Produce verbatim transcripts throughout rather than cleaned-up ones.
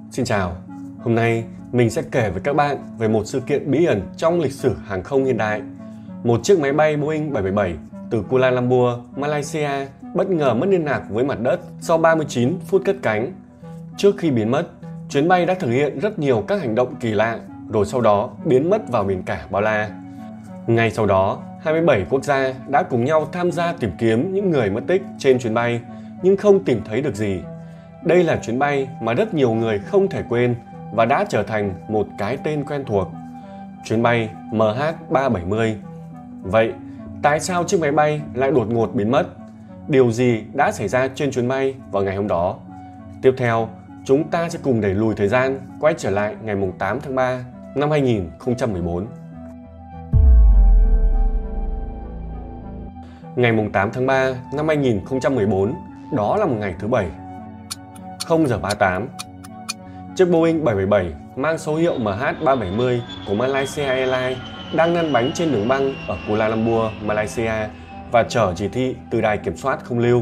Xin chào, hôm nay mình sẽ kể với các bạn về một sự kiện bí ẩn trong lịch sử hàng không hiện đại. Một chiếc máy bay Boeing bảy bảy bảy từ Kuala Lumpur, Malaysia bất ngờ mất liên lạc với mặt đất sau ba mươi chín phút cất cánh. Trước khi biến mất, chuyến bay đã thực hiện rất nhiều các hành động kỳ lạ, rồi sau đó biến mất vào biển cả bao la. Ngay sau đó, hai mươi bảy quốc gia đã cùng nhau tham gia tìm kiếm những người mất tích trên chuyến bay, nhưng không tìm thấy được gì. Đây là chuyến bay mà rất nhiều người không thể quên và đã trở thành một cái tên quen thuộc. Chuyến bay M H ba bảy mươi. Vậy, tại sao chiếc máy bay lại đột ngột biến mất? Điều gì đã xảy ra trên chuyến bay vào ngày hôm đó? Tiếp theo, chúng ta sẽ cùng đẩy lùi thời gian, quay trở lại ngày tám tháng ba năm hai nghìn không trăm mười bốn. Ngày tám tháng ba năm hai nghìn không trăm mười bốn, đó là một ngày thứ Bảy. không giờ ba mươi tám. Chiếc Boeing bảy bảy bảy mang số hiệu M H ba bảy mươi của Malaysia Airlines đang lăn bánh trên đường băng ở Kuala Lumpur, Malaysia và chở chỉ thị từ đài kiểm soát không lưu.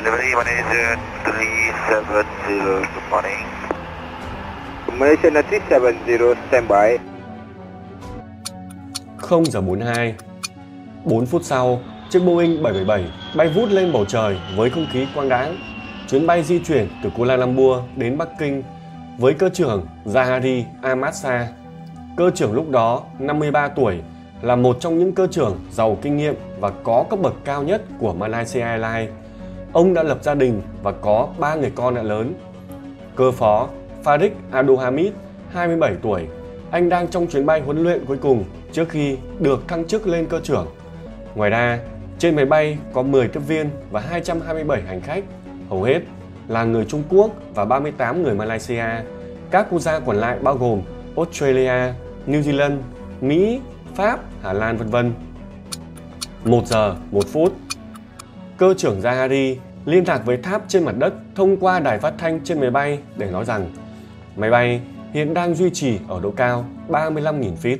không giờ bốn mươi hai. bốn phút sau, chiếc Boeing bảy bảy bảy bay vút lên bầu trời với không khí quang đãng. Chuyến bay di chuyển từ Kuala Lumpur đến Bắc Kinh với cơ trưởng Zahari Ahmad Shah. Cơ trưởng lúc đó năm mươi ba tuổi, là một trong những cơ trưởng giàu kinh nghiệm và có cấp bậc cao nhất của Malaysia Airlines. Ông đã lập gia đình và có ba người con đã lớn. Cơ phó Farid Abdul Hamid, hai mươi bảy tuổi, anh đang trong chuyến bay huấn luyện cuối cùng trước khi được thăng chức lên cơ trưởng. Ngoài ra, trên máy bay có mười tiếp viên và hai trăm hai mươi bảy hành khách, hầu hết là người Trung Quốc và ba mươi tám người Malaysia. Các quốc gia còn lại bao gồm Australia, New Zealand, Mỹ, Pháp, Hà Lan vân vân. một giờ một phút. Cơ trưởng Zahari liên lạc với tháp trên mặt đất thông qua đài phát thanh trên máy bay để nói rằng máy bay hiện đang duy trì ở độ cao ba mươi lăm nghìn feet.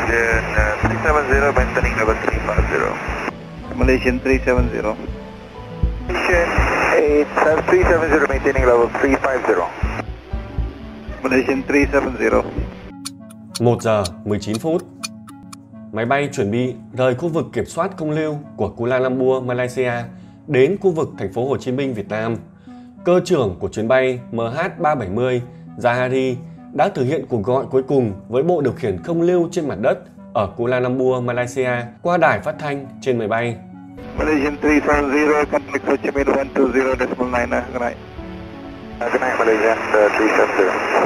Malaysian three seven zero. Malaysian three seven zero maintaining level three five zero. Malaysian three seven zero. một giờ mười chín phút. Máy bay chuẩn bị rời khu vực kiểm soát không lưu của Kuala Lumpur, Malaysia đến khu vực thành phố Hồ Chí Minh, Việt Nam. Cơ trưởng của chuyến bay M H ba bảy mươi, Zahari, đã thực hiện cuộc gọi cuối cùng với bộ điều khiển không lưu trên mặt đất ở Kuala Lumpur, Malaysia qua đài phát thanh trên máy bay. Malaysian three seven zero, contact Ho Chi Minh one two zero decimal nine. Good night. Good night, Malaysian three seven zero.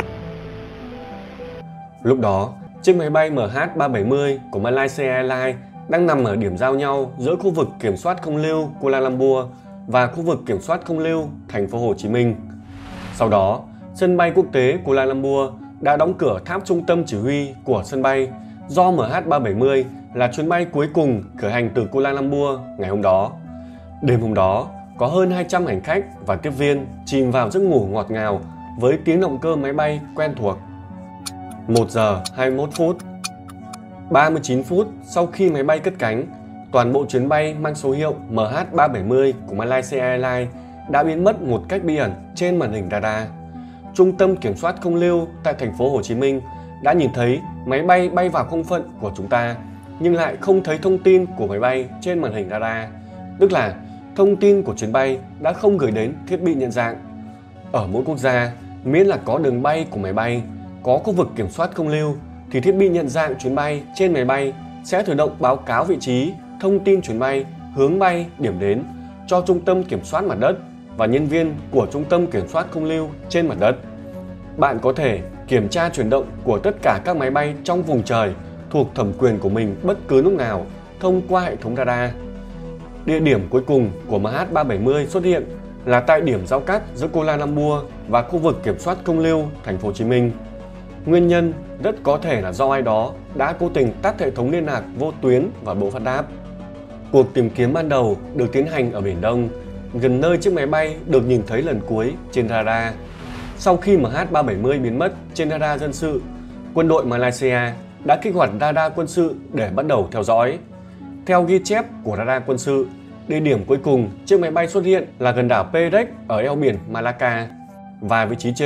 Lúc đó, chiếc máy bay M H ba bảy mươi của Malaysia Airlines đang nằm ở điểm giao nhau giữa khu vực kiểm soát không lưu Kuala Lumpur và khu vực kiểm soát không lưu thành phố Hồ Chí Minh. Sau đó, sân bay quốc tế Kuala Lumpur đã đóng cửa tháp trung tâm chỉ huy của sân bay do M H ba bảy mươi là chuyến bay cuối cùng khởi hành từ Kuala Lumpur ngày hôm đó. Đêm hôm đó, có hơn hai trăm hành khách và tiếp viên chìm vào giấc ngủ ngọt ngào với tiếng động cơ máy bay quen thuộc. một giờ hai mươi mốt phút. ba mươi chín phút sau khi máy bay cất cánh, toàn bộ chuyến bay mang số hiệu M H ba bảy mươi của Malaysia Airlines đã biến mất một cách bí ẩn trên màn hình radar. Trung tâm kiểm soát không lưu tại thành phố Hồ Chí Minh đã nhìn thấy máy bay bay vào không phận của chúng ta, nhưng lại không thấy thông tin của máy bay trên màn hình radar. Tức là thông tin của chuyến bay đã không gửi đến thiết bị nhận dạng. Ở mỗi quốc gia, miễn là có đường bay của máy bay, có khu vực kiểm soát không lưu, thì thiết bị nhận dạng chuyến bay trên máy bay sẽ tự động báo cáo vị trí, thông tin chuyến bay, hướng bay, điểm đến cho trung tâm kiểm soát mặt đất và nhân viên của trung tâm kiểm soát không lưu trên mặt đất. Bạn có thể kiểm tra chuyển động của tất cả các máy bay trong vùng trời thuộc thẩm quyền của mình bất cứ lúc nào thông qua hệ thống radar. Địa điểm cuối cùng của M H ba bảy mươi xuất hiện là tại điểm giao cắt giữa Kuala Lumpur và khu vực kiểm soát không lưu thành phố Hồ Chí Minh. Nguyên nhân rất có thể là do ai đó đã cố tình tắt hệ thống liên lạc vô tuyến và bộ phát đáp. Cuộc tìm kiếm ban đầu được tiến hành ở Biển Đông, gần nơi chiếc máy bay được nhìn thấy lần cuối trên radar. Sau khi M H ba bảy mươi biến mất trên radar dân sự, quân đội Malaysia đã kích hoạt radar quân sự để bắt đầu theo dõi. Theo ghi chép của radar quân sự, địa điểm cuối cùng chiếc máy bay xuất hiện là gần đảo Perak ở eo biển Malacca. Và vị trí trên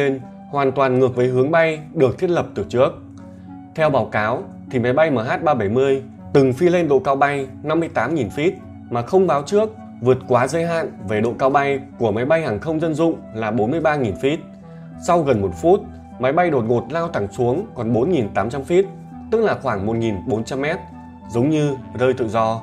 hoàn toàn ngược với hướng bay được thiết lập từ trước. Theo báo cáo thì máy bay M H ba bảy mươi từng phi lên độ cao bay năm mươi tám nghìn feet mà không báo trước, vượt quá giới hạn về độ cao bay của máy bay hàng không dân dụng là bốn mươi ba nghìn feet. Sau gần một phút, máy bay đột ngột lao thẳng xuống còn bốn nghìn tám trăm feet, tức là khoảng một nghìn bốn trăm mét, giống như rơi tự do.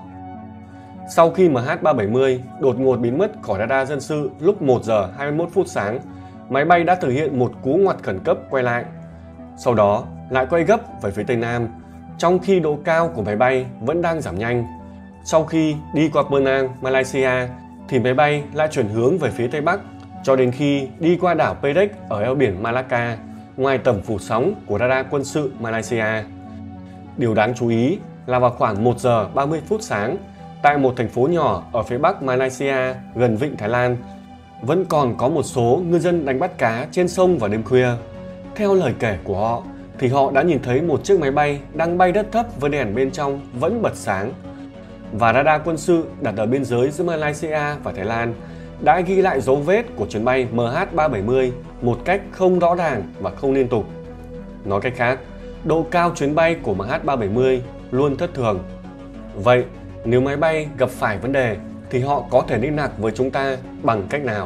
Sau khi M H ba bảy mươi đột ngột biến mất khỏi radar dân sự lúc một giờ hai mươi mốt phút sáng, máy bay đã thực hiện một cú ngoặt khẩn cấp quay lại. Sau đó lại quay gấp về phía tây nam, trong khi độ cao của máy bay vẫn đang giảm nhanh. Sau khi đi qua Penang, Malaysia, thì máy bay lại chuyển hướng về phía tây bắc, cho đến khi đi qua đảo Perak ở eo biển Malacca, ngoài tầm phủ sóng của radar quân sự Malaysia. Điều đáng chú ý là vào khoảng một giờ ba mươi phút sáng, tại một thành phố nhỏ ở phía bắc Malaysia gần vịnh Thái Lan, vẫn còn có một số ngư dân đánh bắt cá trên sông vào đêm khuya. Theo lời kể của họ, thì họ đã nhìn thấy một chiếc máy bay đang bay rất thấp với đèn bên trong vẫn bật sáng. Và radar quân sự đặt ở biên giới giữa Malaysia và Thái Lan đã ghi lại dấu vết của chuyến bay M H ba bảy mươi một cách không rõ ràng và không liên tục. Nói cách khác, độ cao chuyến bay của M H ba bảy mươi luôn thất thường. Vậy, nếu máy bay gặp phải vấn đề thì họ có thể liên lạc với chúng ta bằng cách nào?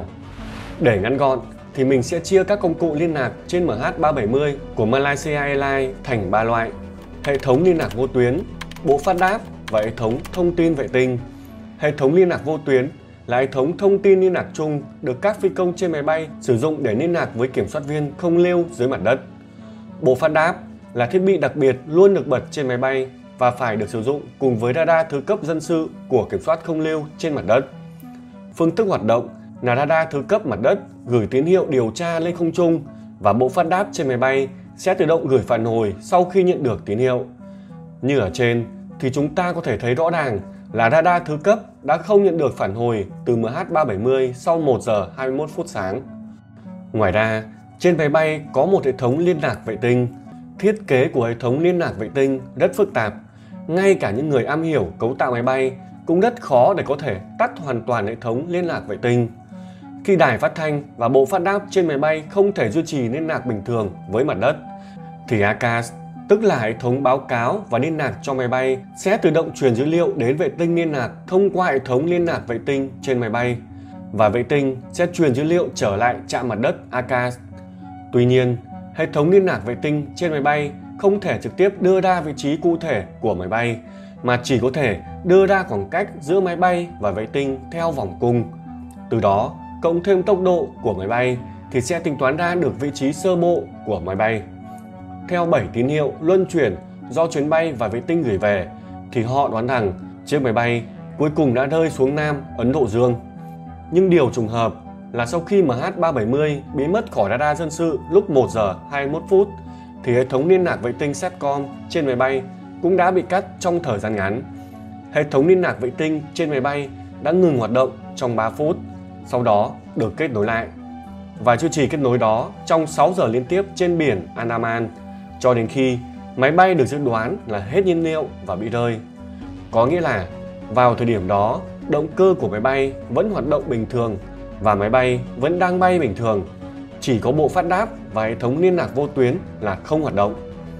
Để ngắn gọn thì mình sẽ chia các công cụ liên lạc trên M H ba bảy mươi của Malaysia Airlines thành ba loại: hệ thống liên lạc vô tuyến, bộ phát đáp và hệ thống thông tin vệ tinh. Hệ thống liên lạc vô tuyến là hệ thống thông tin liên lạc chung được các phi công trên máy bay sử dụng để liên lạc với kiểm soát viên không lưu dưới mặt đất. Bộ phát đáp là thiết bị đặc biệt luôn được bật trên máy bay và phải được sử dụng cùng với radar thứ cấp dân sự của kiểm soát không lưu trên mặt đất. Phương thức hoạt động là radar thứ cấp mặt đất gửi tín hiệu điều tra lên không trung và bộ phát đáp trên máy bay sẽ tự động gửi phản hồi sau khi nhận được tín hiệu. Như ở trên thì chúng ta có thể thấy rõ ràng là radar thứ cấp đã không nhận được phản hồi từ M H ba bảy mươi sau một giờ hai mươi mốt phút sáng. Ngoài ra, trên máy bay có một hệ thống liên lạc vệ tinh. Thiết kế của hệ thống liên lạc vệ tinh rất phức tạp. Ngay cả những người am hiểu cấu tạo máy bay cũng rất khó để có thể tắt hoàn toàn hệ thống liên lạc vệ tinh. Khi đài phát thanh và bộ phát đáp trên máy bay không thể duy trì liên lạc bình thường với mặt đất, thì A C A S, tức là hệ thống báo cáo và liên lạc cho máy bay, sẽ tự động truyền dữ liệu đến vệ tinh liên lạc thông qua hệ thống liên lạc vệ tinh trên máy bay, và vệ tinh sẽ truyền dữ liệu trở lại trạm mặt đất A C A S. Tuy nhiên, hệ thống liên lạc vệ tinh trên máy bay không thể trực tiếp đưa ra vị trí cụ thể của máy bay, mà chỉ có thể đưa ra khoảng cách giữa máy bay và vệ tinh theo vòng cung. Từ đó, cộng thêm tốc độ của máy bay thì sẽ tính toán ra được vị trí sơ bộ của máy bay. Theo bảy tín hiệu luân chuyển do chuyến bay và vệ tinh gửi về, thì họ đoán rằng chiếc máy bay cuối cùng đã rơi xuống Nam Ấn Độ Dương. Nhưng điều trùng hợp là sau khi M H ba bảy mươi biến mất khỏi radar dân sự lúc một giờ hai mươi mốt phút, thì hệ thống liên lạc vệ tinh Satcom trên máy bay cũng đã bị cắt trong thời gian ngắn. Hệ thống liên lạc vệ tinh trên máy bay đã ngừng hoạt động trong ba phút, sau đó được kết nối lại và duy trì kết nối đó trong sáu giờ liên tiếp trên biển Andaman, cho đến khi máy bay được dự đoán là hết nhiên liệu và bị rơi. Có nghĩa là vào thời điểm đó, động cơ của máy bay vẫn hoạt động bình thường và máy bay vẫn đang bay bình thường, chỉ có bộ phát đáp và hệ thống liên lạc vô tuyến là không hoạt động.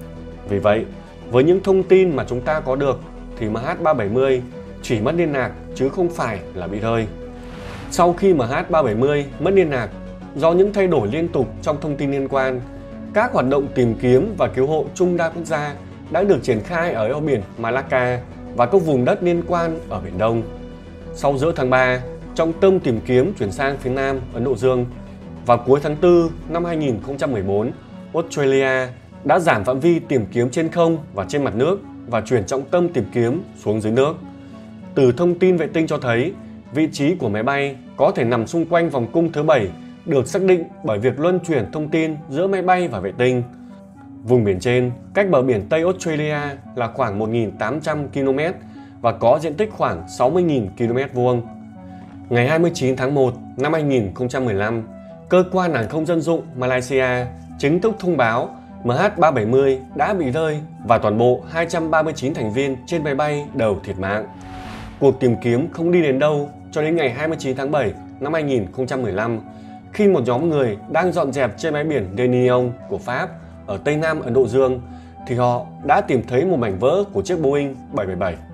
Vì vậy, với những thông tin mà chúng ta có được thì M H ba bảy mươi chỉ mất liên lạc chứ không phải là bị rơi. Sau khi M H ba bảy mươi mất liên lạc do những thay đổi liên tục trong thông tin liên quan, các hoạt động tìm kiếm và cứu hộ chung đa quốc gia đã được triển khai ở eo biển Malacca và các vùng đất liên quan ở Biển Đông. Sau giữa tháng ba, trọng tâm tìm kiếm chuyển sang phía Nam Ấn Độ Dương. Vào cuối tháng tư năm hai nghìn không trăm mười bốn, Australia đã giảm phạm vi tìm kiếm trên không và trên mặt nước và chuyển trọng tâm tìm kiếm xuống dưới nước. Từ thông tin vệ tinh cho thấy, vị trí của máy bay có thể nằm xung quanh vòng cung thứ bảy được xác định bởi việc luân chuyển thông tin giữa máy bay và vệ tinh. Vùng biển trên cách bờ biển Tây Australia là khoảng một nghìn tám trăm ki lô mét và có diện tích khoảng sáu mươi nghìn ki lô mét vuông. Ngày hai mươi chín tháng một năm hai nghìn không trăm mười lăm, Cơ quan hàng không dân dụng Malaysia chính thức thông báo M H ba bảy mươi đã bị rơi và toàn bộ hai trăm ba mươi chín thành viên trên máy bay đều thiệt mạng. Cuộc tìm kiếm không đi đến đâu cho đến ngày hai mươi chín tháng bảy năm hai nghìn không trăm mười lăm, khi một nhóm người đang dọn dẹp trên bãi biển Reunion của Pháp ở Tây Nam Ấn Độ Dương thì họ đã tìm thấy một mảnh vỡ của chiếc Boeing bảy bảy bảy.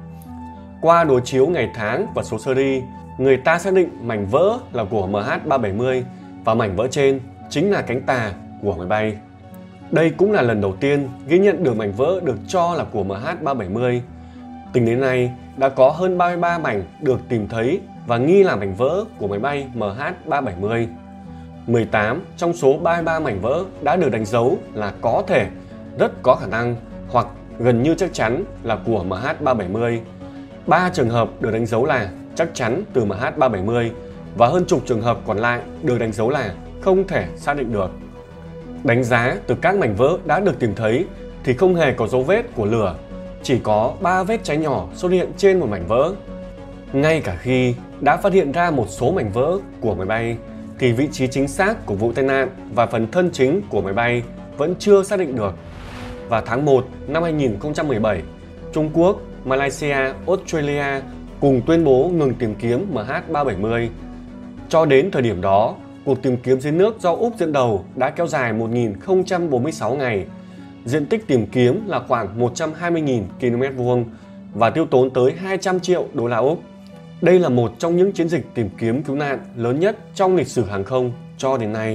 Qua đối chiếu ngày tháng và số series, người ta xác định mảnh vỡ là của M H ba bảy mươi và mảnh vỡ trên chính là cánh tà của máy bay. Đây cũng là lần đầu tiên ghi nhận được mảnh vỡ được cho là của M H ba bảy mươi. Tính đến nay, đã có hơn ba mươi ba mảnh được tìm thấy và nghi là mảnh vỡ của máy bay M H ba bảy mươi. mười tám trong số ba mươi ba mảnh vỡ đã được đánh dấu là có thể, rất có khả năng hoặc gần như chắc chắn là của M H ba bảy mươi. ba trường hợp được đánh dấu là chắc chắn từ M H ba bảy mươi và hơn chục trường hợp còn lại được đánh dấu là không thể xác định được. Đánh giá từ các mảnh vỡ đã được tìm thấy thì không hề có dấu vết của lửa, chỉ có ba vết cháy nhỏ xuất hiện trên một mảnh vỡ. Ngay cả khi đã phát hiện ra một số mảnh vỡ của máy bay thì vị trí chính xác của vụ tai nạn và phần thân chính của máy bay vẫn chưa xác định được. Vào tháng một năm hai nghìn không trăm mười bảy, Trung Quốc, Malaysia, Australia cùng tuyên bố ngừng tìm kiếm M H ba bảy mươi. Cho đến thời điểm đó, cuộc tìm kiếm dưới nước do Úc dẫn đầu đã kéo dài một nghìn không trăm bốn mươi sáu ngày. Diện tích tìm kiếm là khoảng một trăm hai mươi nghìn ki lô mét vuông và tiêu tốn tới hai trăm triệu đô la Úc. Đây là một trong những chiến dịch tìm kiếm cứu nạn lớn nhất trong lịch sử hàng không cho đến nay.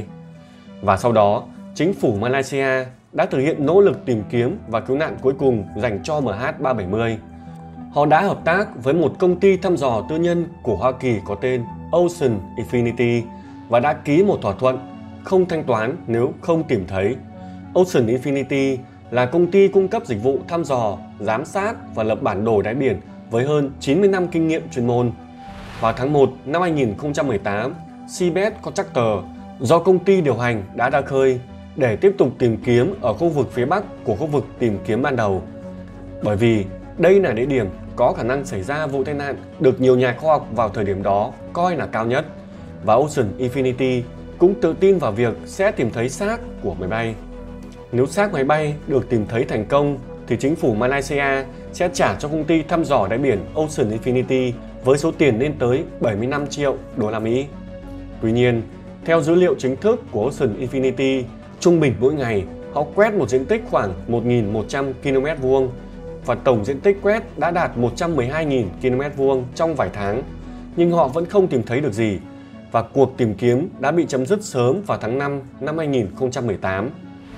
Và sau đó, chính phủ Malaysia đã thực hiện nỗ lực tìm kiếm và cứu nạn cuối cùng dành cho M H ba bảy mươi. Họ đã hợp tác với một công ty thăm dò tư nhân của Hoa Kỳ có tên Ocean Infinity và đã ký một thỏa thuận không thanh toán nếu không tìm thấy. Ocean Infinity là công ty cung cấp dịch vụ thăm dò, giám sát và lập bản đồ đáy biển với hơn chín mươi năm kinh nghiệm chuyên môn. Vào tháng một năm hai nghìn không trăm mười tám, Seabed Contractor do công ty điều hành đã ra khơi để tiếp tục tìm kiếm ở khu vực phía bắc của khu vực tìm kiếm ban đầu. Bởi vì đây là địa điểm có khả năng xảy ra vụ tai nạn được nhiều nhà khoa học vào thời điểm đó coi là cao nhất, và Ocean Infinity cũng tự tin vào việc sẽ tìm thấy xác của máy bay. Nếu xác máy bay được tìm thấy thành công thì chính phủ Malaysia sẽ trả cho công ty thăm dò đáy biển Ocean Infinity với số tiền lên tới bảy mươi lăm triệu đô la Mỹ. Tuy nhiên, theo dữ liệu chính thức của Ocean Infinity, trung bình mỗi ngày họ quét một diện tích khoảng một nghìn một trăm ki lô mét vuông và tổng diện tích quét đã đạt một trăm mười hai nghìn ki lô mét vuông trong vài tháng, nhưng họ vẫn không tìm thấy được gì và cuộc tìm kiếm đã bị chấm dứt sớm vào tháng năm năm hai nghìn không trăm mười tám.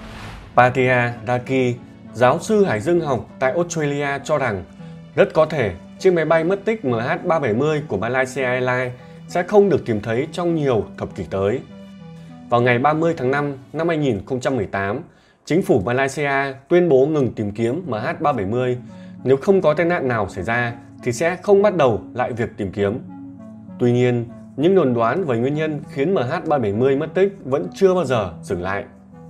Patia Raki, giáo sư hải dương học tại Australia cho rằng rất có thể chiếc máy bay mất tích M H ba bảy mươi của Malaysia Airlines sẽ không được tìm thấy trong nhiều thập kỷ tới. Vào ngày ba mươi tháng năm năm hai nghìn không trăm mười tám, chính phủ Malaysia tuyên bố ngừng tìm kiếm M H ba bảy mươi. Nếu không có tai nạn nào xảy ra thì sẽ không bắt đầu lại việc tìm kiếm. Tuy nhiên, những đồn đoán về nguyên nhân khiến M H ba bảy mươi mất tích vẫn chưa bao giờ dừng lại.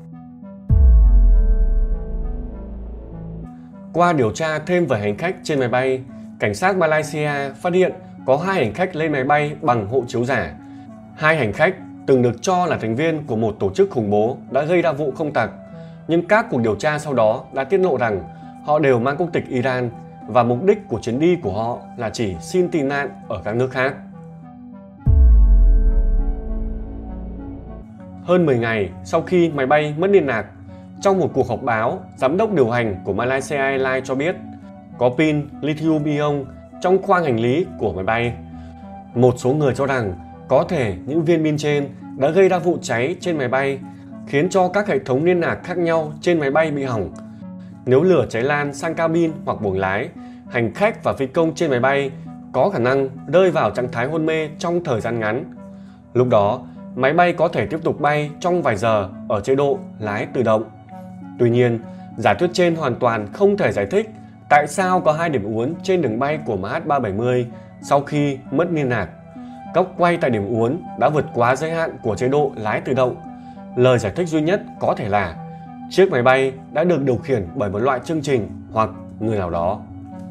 Qua điều tra thêm về hành khách trên máy bay, cảnh sát Malaysia phát hiện có hai hành khách lên máy bay bằng hộ chiếu giả. Hai hành khách từng được cho là thành viên của một tổ chức khủng bố đã gây ra vụ không tặc, nhưng các cuộc điều tra sau đó đã tiết lộ rằng họ đều mang quốc tịch Iran và mục đích của chuyến đi của họ là chỉ xin tị nạn ở các nước khác. Hơn mười ngày sau khi máy bay mất liên lạc, trong một cuộc họp báo, giám đốc điều hành của Malaysia Airlines cho biết có pin lithium-ion trong khoang hành lý của máy bay. Một số người cho rằng có thể những viên pin trên đã gây ra vụ cháy trên máy bay, khiến cho các hệ thống liên lạc khác nhau trên máy bay bị hỏng. Nếu lửa cháy lan sang cabin hoặc buồng lái, hành khách và phi công trên máy bay có khả năng rơi vào trạng thái hôn mê trong thời gian ngắn. Lúc đó, máy bay có thể tiếp tục bay trong vài giờ ở chế độ lái tự động. Tuy nhiên, giả thuyết trên hoàn toàn không thể giải thích tại sao có hai điểm uốn trên đường bay của M H ba bảy mươi sau khi mất liên lạc. Góc quay tại điểm uốn đã vượt quá giới hạn của chế độ lái tự động. Lời giải thích duy nhất có thể là chiếc máy bay đã được điều khiển bởi một loại chương trình hoặc người nào đó.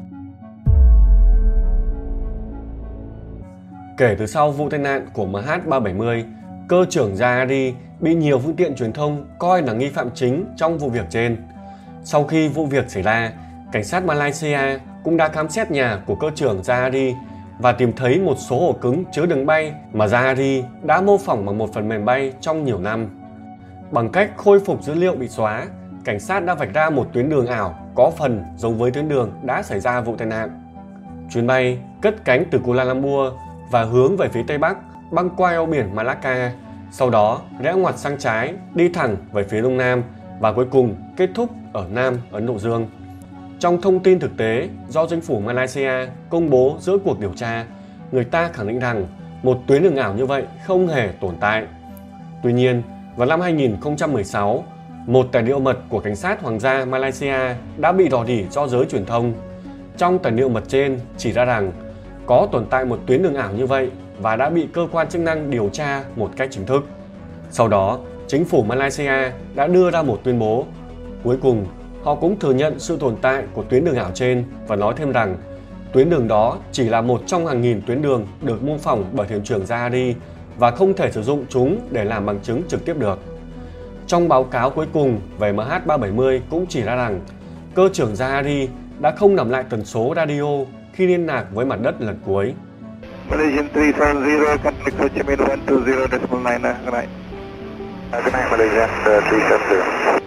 Kể từ sau vụ tai nạn của M H ba bảy mươi, cơ trưởng Zahari bị nhiều phương tiện truyền thông coi là nghi phạm chính trong vụ việc trên. Sau khi vụ việc xảy ra, cảnh sát Malaysia cũng đã khám xét nhà của cơ trưởng Zahari và tìm thấy một số ổ cứng chứa đường bay mà Zahari đã mô phỏng bằng một phần mềm bay trong nhiều năm. Bằng cách khôi phục dữ liệu bị xóa, cảnh sát đã vạch ra một tuyến đường ảo có phần giống với tuyến đường đã xảy ra vụ tai nạn. Chuyến bay cất cánh từ Kuala Lumpur và hướng về phía tây bắc, băng qua eo biển Malacca, sau đó rẽ ngoặt sang trái, đi thẳng về phía đông nam và cuối cùng kết thúc ở Nam Ấn Độ Dương. Trong thông tin thực tế do chính phủ Malaysia công bố giữa cuộc điều tra, người ta khẳng định rằng một tuyến đường ảo như vậy không hề tồn tại. Tuy nhiên, vào năm hai nghìn không trăm mười sáu, một tài liệu mật của cảnh sát Hoàng gia Malaysia đã bị rò rỉ do giới truyền thông. Trong tài liệu mật trên chỉ ra rằng có tồn tại một tuyến đường ảo như vậy và đã bị cơ quan chức năng điều tra một cách chính thức. Sau đó, chính phủ Malaysia đã đưa ra một tuyên bố. Cuối cùng, họ cũng thừa nhận sự tồn tại của tuyến đường ảo trên và nói thêm rằng tuyến đường đó chỉ là một trong hàng nghìn tuyến đường được mô phỏng bởi thuyền trưởng Zahari và không thể sử dụng chúng để làm bằng chứng trực tiếp được. Trong báo cáo cuối cùng về M H ba bảy mươi cũng chỉ ra rằng cơ trưởng Zahari đã không nắm lại tần số radio khi liên lạc với mặt đất lần cuối. Malaysian three seven zero, contact Ho Chi Minh one two zero decimal nine. Good night. Uh, good night, Malaysian uh, three seven zero.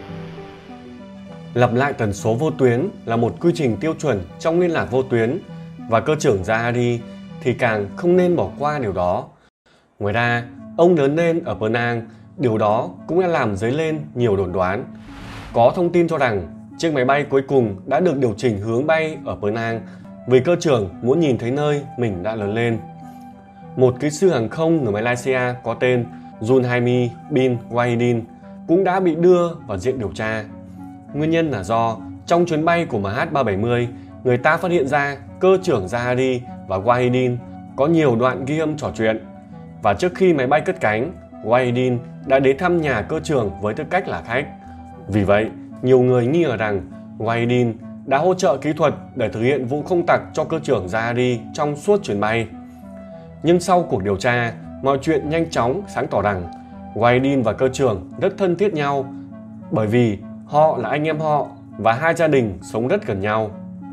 Lặp lại tần số vô tuyến là một quy trình tiêu chuẩn trong liên lạc vô tuyến và cơ trưởng Zahari thì càng không nên bỏ qua điều đó. Ngoài ra, ông lớn lên ở Penang, điều đó cũng đã làm dấy lên nhiều đồn đoán. Có thông tin cho rằng chiếc máy bay cuối cùng đã được điều chỉnh hướng bay ở Penang vì cơ trưởng muốn nhìn thấy nơi mình đã lớn lên. Một kỹ sư hàng không người Malaysia có tên Zulhaimi bin Wahidin cũng đã bị đưa vào diện điều tra. Nguyên nhân là do trong chuyến bay của M H ba bảy mươi, người ta phát hiện ra cơ trưởng Zahari và Wahidin có nhiều đoạn ghi âm trò chuyện. Và trước khi máy bay cất cánh, Wahidin đã đến thăm nhà cơ trưởng với tư cách là khách. Vì vậy, nhiều người nghi ngờ rằng Wahidin đã hỗ trợ kỹ thuật để thực hiện vụ không tặc cho cơ trưởng Zahari trong suốt chuyến bay. Nhưng sau cuộc điều tra, mọi chuyện nhanh chóng sáng tỏ rằng Wahidin và cơ trưởng rất thân thiết nhau bởi vì họ là anh em họ và hai gia đình sống rất gần nhau.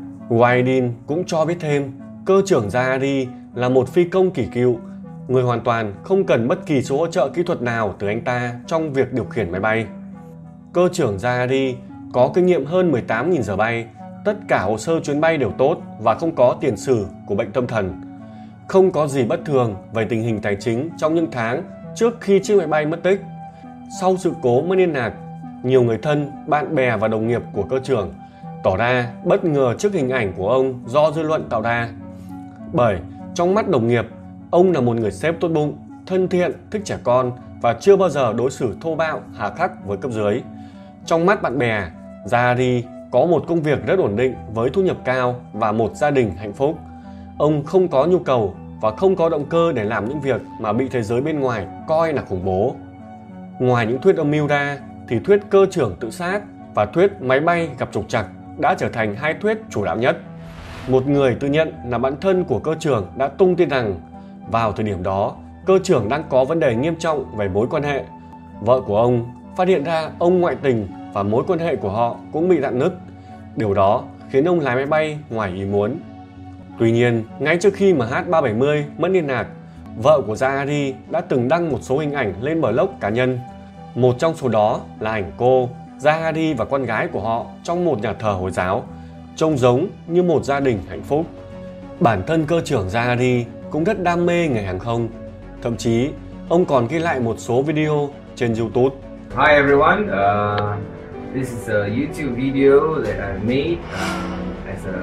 Wahidin cũng cho biết thêm cơ trưởng Zahari là một phi công kỳ cựu, người hoàn toàn không cần bất kỳ sự hỗ trợ kỹ thuật nào từ anh ta trong việc điều khiển máy bay. Cơ trưởng Zahari có kinh nghiệm hơn mười tám nghìn giờ bay, tất cả hồ sơ chuyến bay đều tốt và không có tiền sử của bệnh tâm thần. Không có gì bất thường về tình hình tài chính trong những tháng trước khi chiếc máy bay mất tích. Sau sự cố mất liên lạc, nhiều người thân, bạn bè và đồng nghiệp của cơ trưởng tỏ ra bất ngờ trước hình ảnh của ông do dư luận tạo ra. Bởi trong mắt đồng nghiệp, ông là một người sếp tốt bụng, thân thiện, thích trẻ con và chưa bao giờ đối xử thô bạo, hà khắc với cấp dưới. Trong mắt bạn bè, Zahari có một công việc rất ổn định với thu nhập cao và một gia đình hạnh phúc. Ông không có nhu cầu và không có động cơ để làm những việc mà bị thế giới bên ngoài coi là khủng bố. Ngoài những thuyết âm mưu ra, thì thuyết cơ trưởng tự sát và thuyết máy bay gặp trục trặc đã trở thành hai thuyết chủ đạo nhất. Một người tự nhận là bạn thân của cơ trưởng đã tung tin rằng vào thời điểm đó, cơ trưởng đang có vấn đề nghiêm trọng về mối quan hệ. Vợ của ông phát hiện ra ông ngoại tình và mối quan hệ của họ cũng bị rạn nứt. Điều đó khiến ông lái máy bay ngoài ý muốn. Tuy nhiên, ngay trước khi M H ba bảy mươi mất liên lạc, vợ của Zahari đã từng đăng một số hình ảnh lên blog cá nhân. Một trong số đó là ảnh cô, Zahari và con gái của họ trong một nhà thờ Hồi giáo, trông giống như một gia đình hạnh phúc. Bản thân cơ trưởng Zahari cũng rất đam mê nghề hàng không. Thậm chí, ông còn ghi lại một số video trên YouTube. Hi everyone, uh, this is a YouTube video that I made um, as a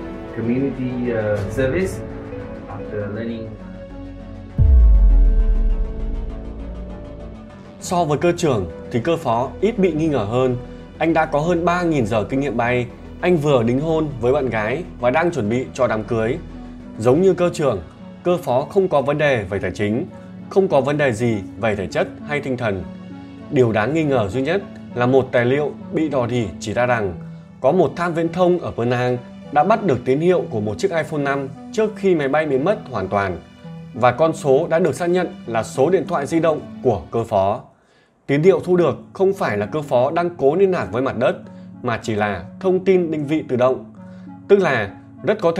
community uh, service after learning. So với cơ trưởng thì cơ phó ít bị nghi ngờ hơn. Anh đã có hơn ba nghìn giờ kinh nghiệm bay. Anh vừa đính hôn với bạn gái và đang chuẩn bị cho đám cưới. Giống như cơ trưởng, cơ phó không có vấn đề về tài chính, không có vấn đề gì về thể chất hay tinh thần. Điều đáng nghi ngờ duy nhất là một tài liệu bị rò rỉ chỉ ra rằng có một tham viễn thông ở Penang đã bắt được tín hiệu của một chiếc iPhone năm trước khi máy bay biến mất hoàn toàn. Và con số đã được xác nhận là số điện thoại di động của cơ phó. Tín hiệu thu được không phải là cơ phó đang cố liên lạc với mặt đất, mà chỉ là thông tin định vị tự động. Tức là rất có thể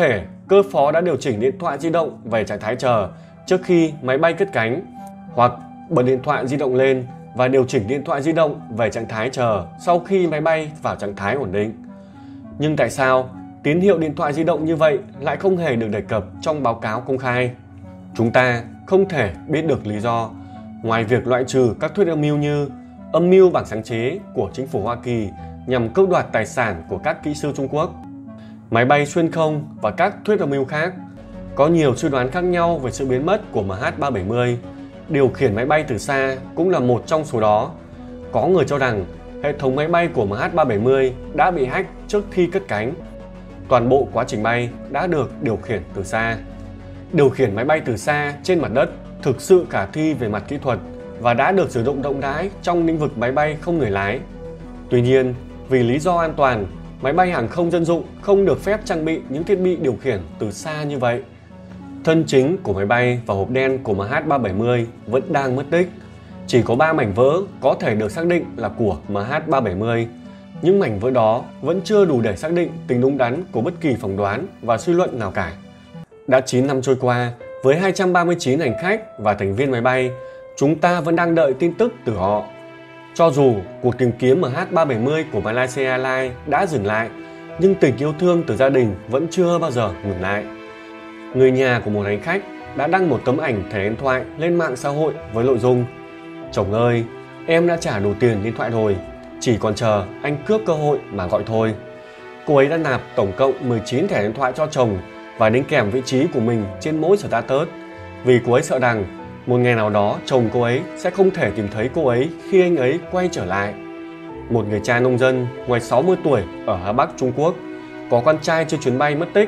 cơ phó đã điều chỉnh điện thoại di động về trạng thái chờ trước khi máy bay cất cánh, hoặc bật điện thoại di động lên và điều chỉnh điện thoại di động về trạng thái chờ sau khi máy bay vào trạng thái ổn định. Nhưng tại sao tín hiệu điện thoại di động như vậy lại không hề được đề cập trong báo cáo công khai? Chúng ta không thể biết được lý do, ngoài việc loại trừ các thuyết âm mưu như âm mưu bảng sáng chế của chính phủ Hoa Kỳ nhằm cướp đoạt tài sản của các kỹ sư Trung Quốc, máy bay xuyên không và các thuyết âm mưu khác. Có nhiều suy đoán khác nhau về sự biến mất của M H ba bảy mươi. Điều khiển máy bay từ xa cũng là một trong số đó. Có người cho rằng hệ thống máy bay của M H ba bảy mươi đã bị hack trước khi cất cánh. Toàn bộ quá trình bay đã được điều khiển từ xa. Điều khiển máy bay từ xa trên mặt đất thực sự khả thi về mặt kỹ thuật và đã được sử dụng rộng rãi trong lĩnh vực máy bay không người lái. Tuy nhiên, vì lý do an toàn, máy bay hàng không dân dụng không được phép trang bị những thiết bị điều khiển từ xa như vậy. Thân chính của máy bay và hộp đen của M H ba bảy mươi vẫn đang mất tích. Chỉ có ba mảnh vỡ có thể được xác định là của M H ba bảy mươi. Những mảnh vỡ đó vẫn chưa đủ để xác định tính đúng đắn của bất kỳ phỏng đoán và suy luận nào cả. Đã chín năm trôi qua, với hai trăm ba mươi chín hành khách và thành viên máy bay, chúng ta vẫn đang đợi tin tức từ họ. Cho dù cuộc tìm kiếm M H ba bảy mươi của Malaysia Airlines đã dừng lại, nhưng tình yêu thương từ gia đình vẫn chưa bao giờ ngừng lại. Người nhà của một hành khách đã đăng một tấm ảnh thẻ điện thoại lên mạng xã hội với nội dung: "Chồng ơi, em đã trả đủ tiền điện thoại rồi, chỉ còn chờ anh cướp cơ hội mà gọi thôi." Cô ấy đã nạp tổng cộng mười chín thẻ điện thoại cho chồng và đính kèm vị trí của mình trên mỗi status, vì cô ấy sợ rằng một ngày nào đó chồng cô ấy sẽ không thể tìm thấy cô ấy khi anh ấy quay trở lại. Một người cha nông dân ngoài sáu mươi tuổi ở Hà Bắc Trung Quốc có con trai trên chuyến bay mất tích.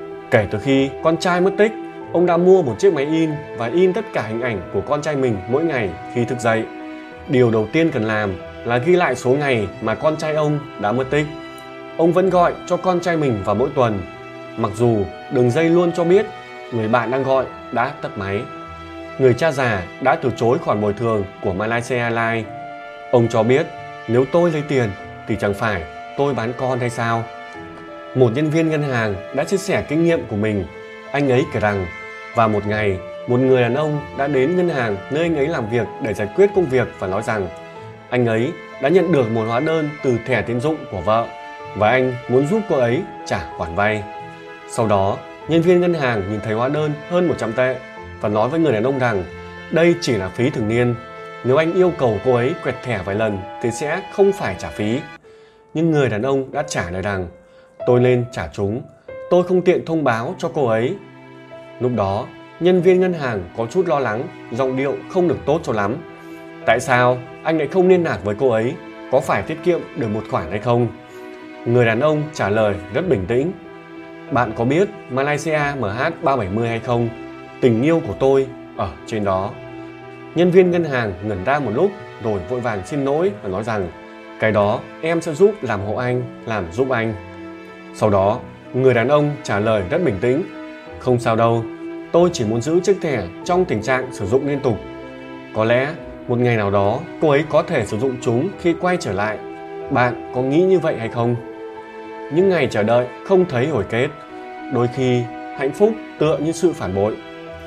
Kể từ khi con trai mất tích, ông đã mua một chiếc máy in và in tất cả hình ảnh của con trai mình mỗi ngày khi thức dậy. Điều đầu tiên cần làm là ghi lại số ngày mà con trai ông đã mất tích. Ông vẫn gọi cho con trai mình vào mỗi tuần, mặc dù đường dây luôn cho biết người bạn đang gọi đã tắt máy. Người cha già đã từ chối khoản bồi thường của Malaysia Airlines. Ông cho biết nếu tôi lấy tiền thì chẳng phải tôi bán con hay sao? Một nhân viên ngân hàng đã chia sẻ kinh nghiệm của mình. Anh ấy kể rằng vào một ngày, một người đàn ông đã đến ngân hàng nơi anh ấy làm việc để giải quyết công việc và nói rằng anh ấy đã nhận được một hóa đơn từ thẻ tín dụng của vợ và anh muốn giúp cô ấy trả khoản vay. Sau đó, nhân viên ngân hàng nhìn thấy hóa đơn hơn một trăm tệ và nói với người đàn ông rằng đây chỉ là phí thường niên. Nếu anh yêu cầu cô ấy quẹt thẻ vài lần thì sẽ không phải trả phí. Nhưng người đàn ông đã trả lời rằng tôi nên trả chúng, tôi không tiện thông báo cho cô ấy. Lúc đó, nhân viên ngân hàng có chút lo lắng, giọng điệu không được tốt cho lắm. Tại sao anh lại không liên lạc với cô ấy? Có phải tiết kiệm được một khoản hay không? Người đàn ông trả lời rất bình tĩnh: bạn có biết Malaysia M H ba bảy mươi hay không? Tình yêu của tôi ở trên đó. Nhân viên ngân hàng ngẩn ra một lúc rồi vội vàng xin lỗi và nói rằng cái đó em sẽ giúp làm hộ anh, làm giúp anh. Sau đó, người đàn ông trả lời rất bình tĩnh: không sao đâu, tôi chỉ muốn giữ chiếc thẻ trong tình trạng sử dụng liên tục. Có lẽ một ngày nào đó cô ấy có thể sử dụng chúng khi quay trở lại. Bạn có nghĩ như vậy hay không? Những ngày chờ đợi không thấy hồi kết. Đôi khi hạnh phúc tựa như sự phản bội.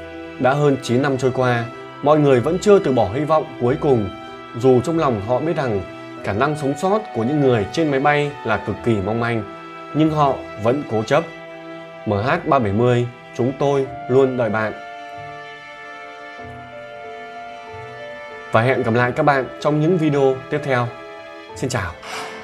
Đã hơn chín năm trôi qua, mọi người vẫn chưa từ bỏ hy vọng cuối cùng, dù trong lòng họ biết rằng khả năng sống sót của những người trên máy bay là cực kỳ mong manh, nhưng họ vẫn cố chấp. M H ba bảy mươi, chúng tôi luôn đợi bạn. Và hẹn gặp lại các bạn trong những video tiếp theo. Xin chào.